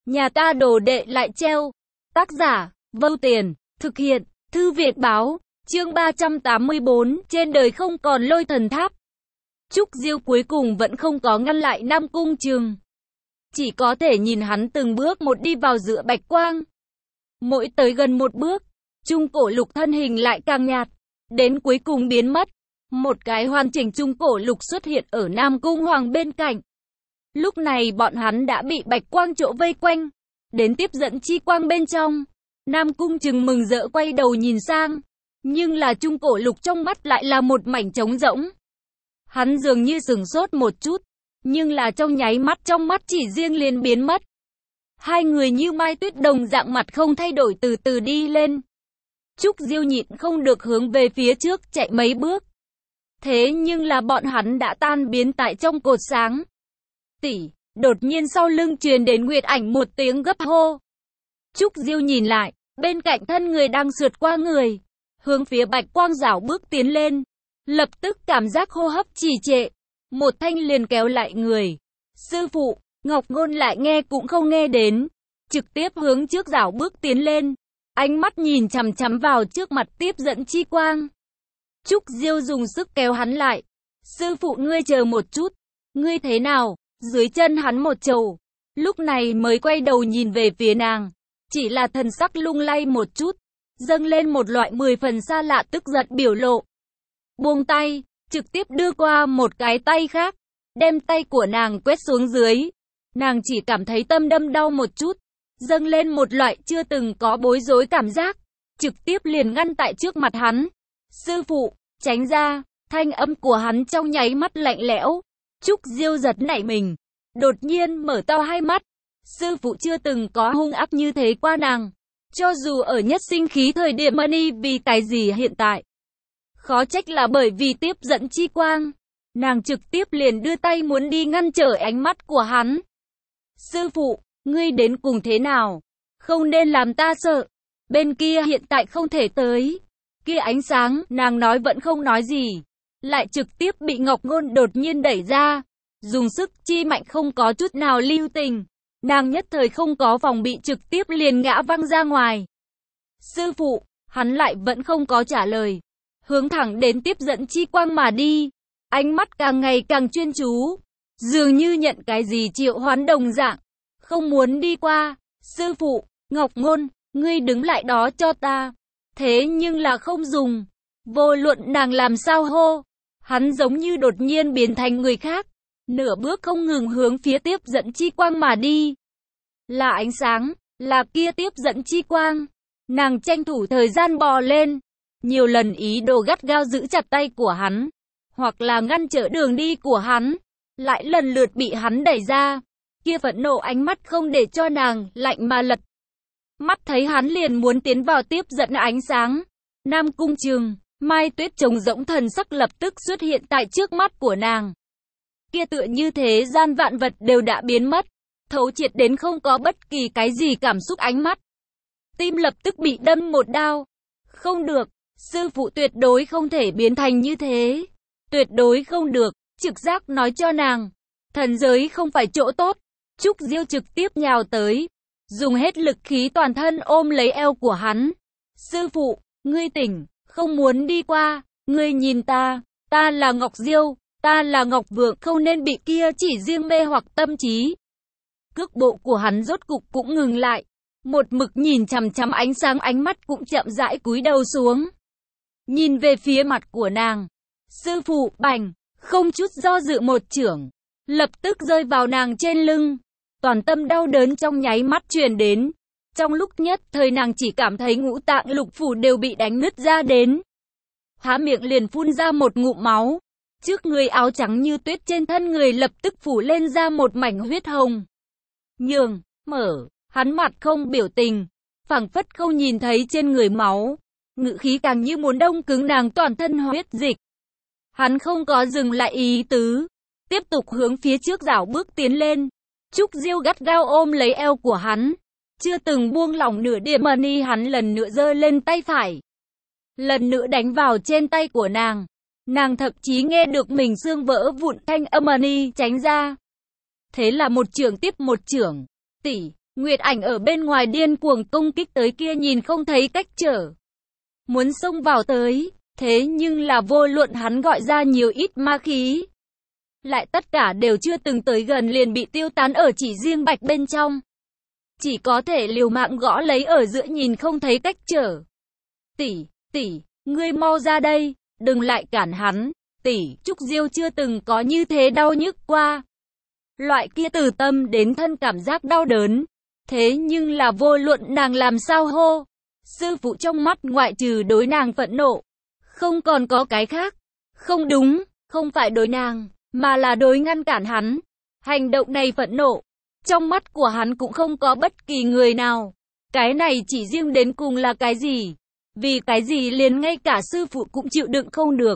Nhà ta đồ đệ lại treo. Tác giả, Vâu Tiền, thực hiện, Thư viện báo, chương 384, trên đời không còn lôi thần tháp. Trúc Diêu cuối cùng vẫn không có ngăn lại Nam Cung Trừng. Chỉ có thể nhìn hắn từng bước một đi vào giữa bạch quang. Mỗi tới gần một bước, trung cổ lục thân hình lại càng nhạt, đến cuối cùng biến mất. Một cái hoàn chỉnh trung cổ lục xuất hiện ở Nam Cung Hoàng bên cạnh. Lúc này bọn hắn đã bị bạch quang chỗ vây quanh, đến tiếp dẫn chi quang bên trong. Nam Cung Trừng mừng rỡ quay đầu nhìn sang, nhưng là trung cổ lục trong mắt lại là một mảnh trống rỗng. Hắn dường như sửng sốt một chút, nhưng là trong nháy mắt trong mắt chỉ riêng liền biến mất. Hai người như Mai Tuyết đồng dạng mặt không thay đổi từ từ đi lên. Trúc Diêu nhịn không được hướng về phía trước chạy mấy bước. Thế nhưng là bọn hắn đã tan biến tại trong cột sáng. Tỷ, đột nhiên sau lưng truyền đến Nguyệt Ảnh một tiếng gấp hô. Trúc Diêu nhìn lại, bên cạnh thân người đang sượt qua người, hướng phía bạch quang rảo bước tiến lên. Lập tức cảm giác hô hấp trì trệ, một thanh liền kéo lại người. Sư phụ, Ngọc Ngôn lại nghe cũng không nghe đến, trực tiếp hướng trước rảo bước tiến lên, ánh mắt nhìn chằm chằm vào trước mặt tiếp dẫn chi quang. Trúc Diêu dùng sức kéo hắn lại. Sư phụ ngươi chờ một chút, ngươi thế nào? Dưới chân hắn một trầu, lúc này mới quay đầu nhìn về phía nàng. Chỉ là thần sắc lung lay một chút, dâng lên một loại 10 phần xa lạ tức giận biểu lộ. Buông tay, trực tiếp đưa qua một cái tay khác, đem tay của nàng quét xuống dưới. Nàng chỉ cảm thấy tâm đâm đau một chút, dâng lên một loại chưa từng có bối rối cảm giác, trực tiếp liền ngăn tại trước mặt hắn. Sư phụ, tránh ra, thanh âm của hắn trong nháy mắt lạnh lẽo. Trúc Diêu giật nảy mình, đột nhiên mở to hai mắt. Sư phụ chưa từng có hung ác như thế qua nàng. Cho dù ở nhất sinh khí thời điểm Money vì cái gì hiện tại. Khó trách là bởi vì tiếp dẫn chi quang. Nàng trực tiếp liền đưa tay muốn đi ngăn trở ánh mắt của hắn. Sư phụ, ngươi đến cùng thế nào? Không nên làm ta sợ. Bên kia hiện tại không thể tới. Kia ánh sáng, nàng nói vẫn không nói gì. Lại trực tiếp bị Ngọc Ngôn đột nhiên đẩy ra. Dùng sức chi mạnh không có chút nào lưu tình. Nàng nhất thời không có phòng bị trực tiếp liền ngã văng ra ngoài. Sư phụ, hắn lại vẫn không có trả lời. Hướng thẳng đến tiếp dẫn chi quang mà đi. Ánh mắt càng ngày càng chuyên chú. Dường như nhận cái gì triệu hoán đồng dạng. Không muốn đi qua. Sư phụ, Ngọc Ngôn, ngươi đứng lại đó cho ta. Thế nhưng là không dùng. Vô luận nàng làm sao hô. Hắn giống như đột nhiên biến thành người khác. Nửa bước không ngừng hướng phía tiếp dẫn chi quang mà đi. Là ánh sáng, là kia tiếp dẫn chi quang. Nàng tranh thủ thời gian bò lên. Nhiều lần ý đồ gắt gao giữ chặt tay của hắn. Hoặc là ngăn trở đường đi của hắn. Lại lần lượt bị hắn đẩy ra. Kia phẫn nộ ánh mắt không để cho nàng lạnh mà lật. Mắt thấy hắn liền muốn tiến vào tiếp dẫn ánh sáng. Nam Cung Trừng, Mai Tuyết trống rỗng thần sắc lập tức xuất hiện tại trước mắt của nàng. Kia tựa như thế gian vạn vật đều đã biến mất. Thấu triệt đến không có bất kỳ cái gì cảm xúc ánh mắt. Tim lập tức bị đâm một đao. Không được, sư phụ tuyệt đối không thể biến thành như thế. Tuyệt đối không được, trực giác nói cho nàng. Thần giới không phải chỗ tốt. Trúc Diêu trực tiếp nhào tới. Dùng hết lực khí toàn thân ôm lấy eo của hắn. Sư phụ, ngươi tỉnh, không muốn đi qua. Ngươi nhìn ta là Ngọc Diêu, ta là Ngọc Vượng, không nên bị kia chỉ riêng mê hoặc tâm trí. Cước bộ của hắn rốt cục cũng ngừng lại. Một mực nhìn chằm chằm ánh sáng, ánh mắt cũng chậm rãi cúi đầu xuống. Nhìn về phía mặt của nàng. Sư phụ, bành, không chút do dự một chưởng. Lập tức rơi vào nàng trên lưng. Toàn tâm đau đớn trong nháy mắt truyền đến. Trong lúc nhất thời nàng chỉ cảm thấy ngũ tạng lục phủ đều bị đánh nứt ra đến. Há miệng liền phun ra một ngụm máu. Trước người áo trắng như tuyết trên thân người lập tức phủ lên ra một mảnh huyết hồng. Nhường, mở, hắn mặt không biểu tình, phảng phất không nhìn thấy trên người máu. Ngữ khí càng như muốn đông cứng nàng toàn thân huyết dịch. Hắn không có dừng lại ý tứ, tiếp tục hướng phía trước rảo bước tiến lên. Trúc Diêu gắt gao ôm lấy eo của hắn, chưa từng buông lỏng nửa điểm. Money hắn lần nữa giơ lên tay phải, lần nữa đánh vào trên tay của nàng. Nàng thậm chí nghe được mình xương vỡ vụn thanh âm. Money tránh ra. Thế là một chưởng tiếp một chưởng. Tỷ, Nguyệt Ảnh ở bên ngoài điên cuồng công kích tới kia nhìn không thấy cách trở. Muốn xông vào tới, thế nhưng là vô luận hắn gọi ra nhiều ít ma khí. Lại tất cả đều chưa từng tới gần liền bị tiêu tán ở chỉ riêng bạch bên trong. Chỉ có thể liều mạng gõ lấy ở giữa nhìn không thấy cách trở. Tỷ, ngươi mau ra đây, đừng lại cản hắn. Tỷ, Trúc Diêu chưa từng có như thế đau nhức qua. Loại kia từ tâm đến thân cảm giác đau đớn. Thế nhưng là vô luận nàng làm sao hô. Sư phụ trong mắt ngoại trừ đối nàng phẫn nộ. Không còn có cái khác. Không đúng, không phải đối nàng, mà là đối ngăn cản hắn. Hành động này phẫn nộ. Trong mắt của hắn cũng không có bất kỳ người nào. Cái này chỉ riêng đến cùng là cái gì? Vì cái gì liền ngay cả sư phụ cũng chịu đựng không được.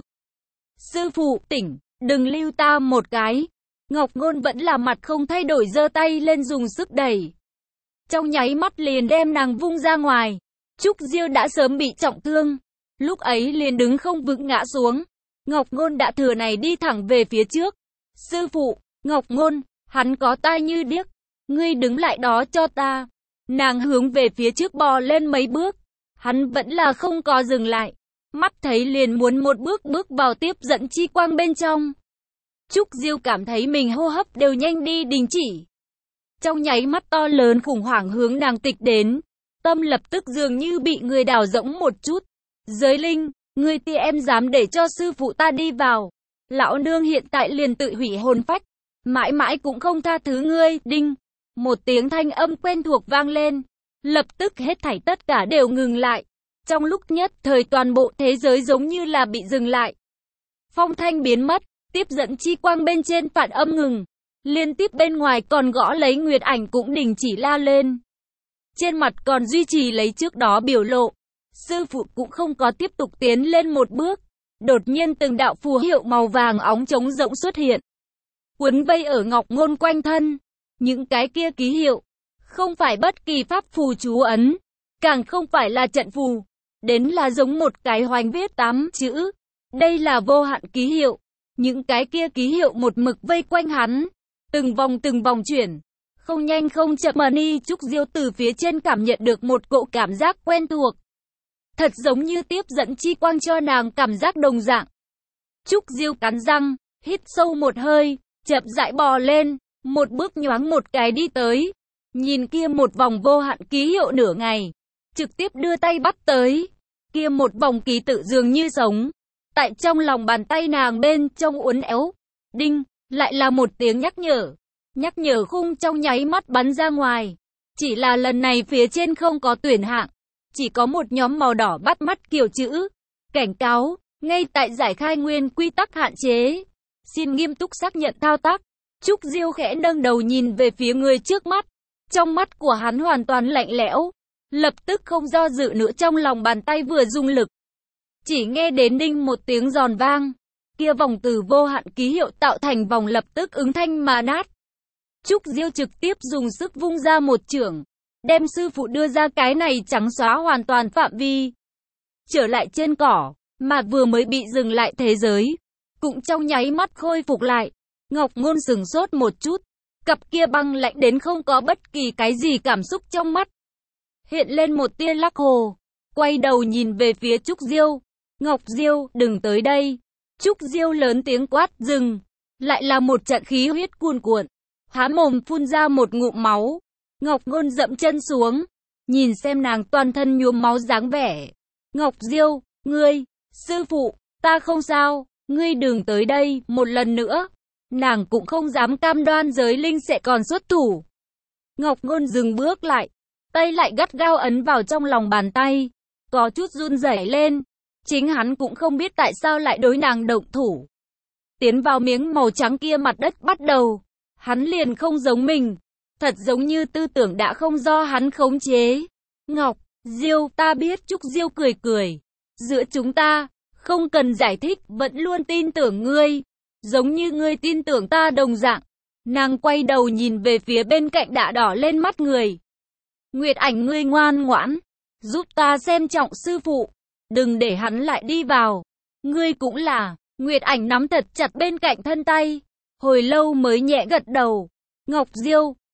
Sư phụ, tỉnh, đừng lưu ta một cái. Ngọc Ngôn vẫn là mặt không thay đổi giơ tay lên dùng sức đẩy. Trong nháy mắt liền đem nàng vung ra ngoài. Trúc Diêu đã sớm bị trọng thương. Lúc ấy liền đứng không vững ngã xuống. Ngọc Ngôn đã thừa này đi thẳng về phía trước. Sư phụ, Ngọc Ngôn, hắn có tai như điếc. Ngươi đứng lại đó cho ta. Nàng hướng về phía trước bò lên mấy bước. Hắn vẫn là không có dừng lại. Mắt thấy liền muốn một bước bước vào tiếp dẫn chi quang bên trong. Trúc Diêu cảm thấy mình hô hấp đều nhanh đi đình chỉ. Trong nháy mắt to lớn khủng hoảng hướng nàng tịch đến. Tâm lập tức dường như bị người đào rỗng một chút. Giới linh, ngươi tia em dám để cho sư phụ ta đi vào. Lão nương hiện tại liền tự hủy hồn phách. Mãi mãi cũng không tha thứ ngươi, đinh. Một tiếng thanh âm quen thuộc vang lên. Lập tức hết thảy tất cả đều ngừng lại. Trong lúc nhất thời toàn bộ thế giới giống như là bị dừng lại. Phong thanh biến mất, tiếp dẫn chi quang bên trên phản âm ngừng. Liên tiếp bên ngoài còn gõ lấy Nguyệt Ảnh cũng đình chỉ la lên. Trên mặt còn duy trì lấy trước đó biểu lộ. Sư phụ cũng không có tiếp tục tiến lên một bước. Đột nhiên từng đạo phù hiệu màu vàng óng trống rỗng xuất hiện. Quấn vây ở Ngọc Ngôn quanh thân. Những cái kia ký hiệu. Không phải bất kỳ pháp phù chú ấn. Càng không phải là trận phù. Đến là giống một cái hoành viết 8 chữ. Đây là vô hạn ký hiệu. Những cái kia ký hiệu một mực vây quanh hắn. Từng vòng chuyển. Không nhanh không chậm mà Ni Trúc Diêu từ phía trên cảm nhận được một cỗ cảm giác quen thuộc. Thật giống như tiếp dẫn chi quang cho nàng cảm giác đồng dạng. Trúc Diêu cắn răng, hít sâu một hơi, chậm rãi bò lên, một bước nhoáng một cái đi tới. Nhìn kia một vòng vô hạn ký hiệu nửa ngày, trực tiếp đưa tay bắt tới. Kia một vòng ký tự dường như sống. Tại trong lòng bàn tay nàng bên trong uốn éo. Đinh, lại là một tiếng nhắc nhở. Nhắc nhở khung trong nháy mắt bắn ra ngoài. Chỉ là lần này phía trên không có tuyển hạng. Chỉ có một nhóm màu đỏ bắt mắt kiểu chữ. Cảnh cáo, ngay tại giải khai nguyên quy tắc hạn chế. Xin nghiêm túc xác nhận thao tác. Trúc Diêu khẽ nâng đầu nhìn về phía người trước mắt. Trong mắt của hắn hoàn toàn lạnh lẽo. Lập tức không do dự nữa trong lòng bàn tay vừa dùng lực. Chỉ nghe đến đinh một tiếng giòn vang. Kia vòng từ vô hạn ký hiệu tạo thành vòng lập tức ứng thanh mà nát. Trúc Diêu trực tiếp dùng sức vung ra một chưởng. Đem sư phụ đưa ra cái này trắng xóa hoàn toàn phạm vi. Trở lại trên cỏ, mà vừa mới bị dừng lại thế giới. Cũng trong nháy mắt khôi phục lại. Ngọc Ngôn sừng sốt một chút. Cặp kia băng lạnh đến không có bất kỳ cái gì cảm xúc trong mắt. Hiện lên một tia lắc hồ. Quay đầu nhìn về phía Trúc Diêu. Ngọc Diêu, đừng tới đây. Trúc Diêu lớn tiếng quát dừng. Lại là một trận khí huyết cuồn cuộn. Há mồm phun ra một ngụm máu. Ngọc Ngôn dậm chân xuống. Nhìn xem nàng toàn thân nhuốm máu dáng vẻ. Ngọc Diêu, ngươi, sư phụ, ta không sao. Ngươi đừng tới đây một lần nữa. Nàng cũng không dám cam đoan giới linh sẽ còn xuất thủ. Ngọc Ngôn dừng bước lại. Tay lại gắt gao ấn vào trong lòng bàn tay. Có chút run rẩy lên. Chính hắn cũng không biết tại sao lại đối nàng động thủ. Tiến vào miếng màu trắng kia mặt đất bắt đầu. Hắn liền không giống mình. Thật giống như tư tưởng đã không do hắn khống chế. Ngọc Diêu, ta biết. Trúc Diêu cười cười. Giữa chúng ta, không cần giải thích, vẫn luôn tin tưởng ngươi. Giống như ngươi tin tưởng ta đồng dạng. Nàng quay đầu nhìn về phía bên cạnh đã đỏ lên mắt người. Nguyệt Ảnh, ngươi ngoan ngoãn. Giúp ta xem trọng sư phụ. Đừng để hắn lại đi vào. Ngươi cũng là. Nguyệt Ảnh nắm thật chặt bên cạnh thân tay. Hồi lâu mới nhẹ gật đầu. Ngọc Diêu,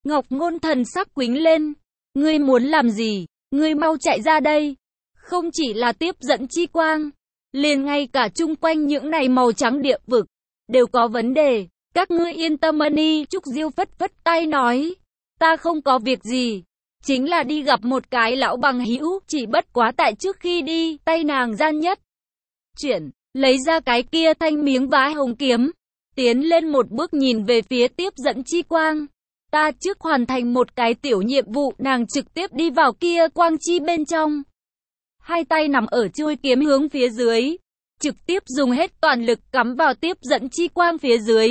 Ngọc Ngôn thần sắc quĩnh lên. Ngươi muốn làm gì? Ngươi mau chạy ra đây. Không chỉ là tiếp dẫn chi quang, liền ngay cả chung quanh những này màu trắng địa vực đều có vấn đề. Các ngươi yên tâm Ni, Trúc Diêu phất phất tay nói. Ta không có việc gì. Chính là đi gặp một cái lão bằng hữu, chỉ bất quá tại trước khi đi, tay nàng gian nhất chuyển, lấy ra cái kia thanh miếng vá hồng kiếm, tiến lên một bước nhìn về phía tiếp dẫn chi quang. Ta trước hoàn thành một cái tiểu nhiệm vụ, nàng trực tiếp đi vào kia quang chi bên trong. Hai tay nằm ở chuôi kiếm hướng phía dưới, trực tiếp dùng hết toàn lực cắm vào tiếp dẫn chi quang phía dưới.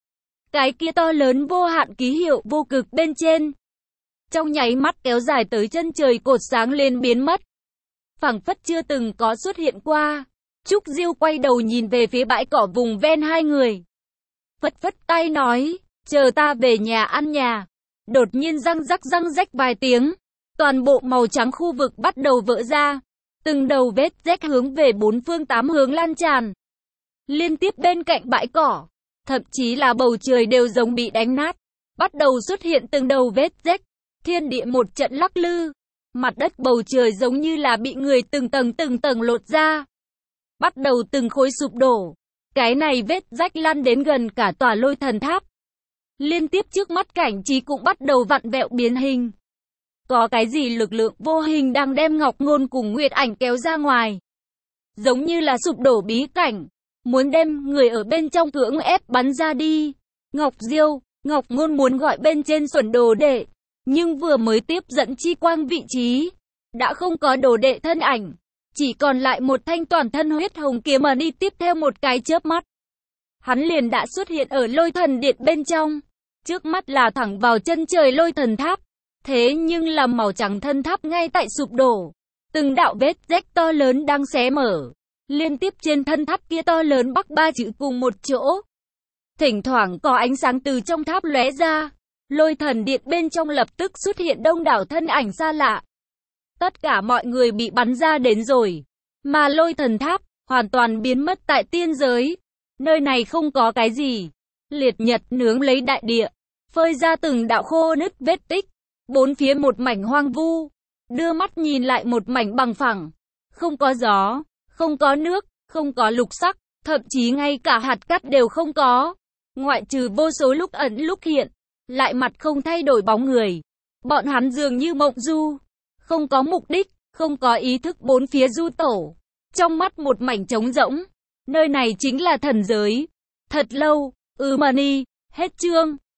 Cái kia to lớn vô hạn ký hiệu vô cực bên trên. Trong nháy mắt kéo dài tới chân trời cột sáng lên biến mất. Phảng phất chưa từng có xuất hiện qua. Trúc Diêu quay đầu nhìn về phía bãi cỏ vùng ven hai người. Phất phất tay nói, chờ ta về nhà ăn nhà. Đột nhiên răng rách vài tiếng. Toàn bộ màu trắng khu vực bắt đầu vỡ ra. Từng đầu vết rách hướng về bốn phương tám hướng lan tràn. Liên tiếp bên cạnh bãi cỏ. Thậm chí là bầu trời đều giống bị đánh nát. Bắt đầu xuất hiện từng đầu vết rách. Thiên địa một trận lắc lư. Mặt đất bầu trời giống như là bị người từng tầng lột ra. Bắt đầu từng khối sụp đổ. Cái này vết rách lăn đến gần cả tòa Lôi Thần Tháp. Liên tiếp trước mắt cảnh trí cũng bắt đầu vặn vẹo biến hình. Có cái gì lực lượng vô hình đang đem Ngọc Ngôn cùng Nguyệt Ảnh kéo ra ngoài. Giống như là sụp đổ bí cảnh. Muốn đem người ở bên trong cưỡng ép bắn ra đi. Ngọc Diêu, Ngọc Ngôn muốn gọi bên trên xuẩn đồ đệ. Nhưng vừa mới tiếp dẫn chi quang vị trí. Đã không có đồ đệ thân ảnh. Chỉ còn lại một thanh toàn thân huyết hồng kiếm mà đi tiếp theo một cái chớp mắt. Hắn liền đã xuất hiện ở Lôi Thần Điện bên trong. Trước mắt là thẳng vào chân trời Lôi Thần Tháp. Thế nhưng là màu trắng thân tháp ngay tại sụp đổ. Từng đạo vết rách to lớn đang xé mở. Liên tiếp trên thân tháp kia to lớn bắc ba chữ cùng một chỗ. Thỉnh thoảng có ánh sáng từ trong tháp lóe ra. Lôi Thần Điện bên trong lập tức xuất hiện đông đảo thân ảnh xa lạ. Tất cả mọi người bị bắn ra đến rồi. Mà Lôi Thần Tháp hoàn toàn biến mất tại tiên giới. Nơi này không có cái gì. Liệt nhật nướng lấy đại địa. Phơi ra từng đạo khô nứt vết tích. Bốn phía một mảnh hoang vu. Đưa mắt nhìn lại một mảnh bằng phẳng. Không có gió, không có nước, không có lục sắc. Thậm chí ngay cả hạt cát đều không có. Ngoại trừ vô số lúc ẩn lúc hiện. Lại mặt không thay đổi bóng người. Bọn hắn dường như mộng du. Không có mục đích, không có ý thức bốn phía du tổ. Trong mắt một mảnh trống rỗng. Nơi này chính là thần giới. Thật lâu, Ni, hết chương.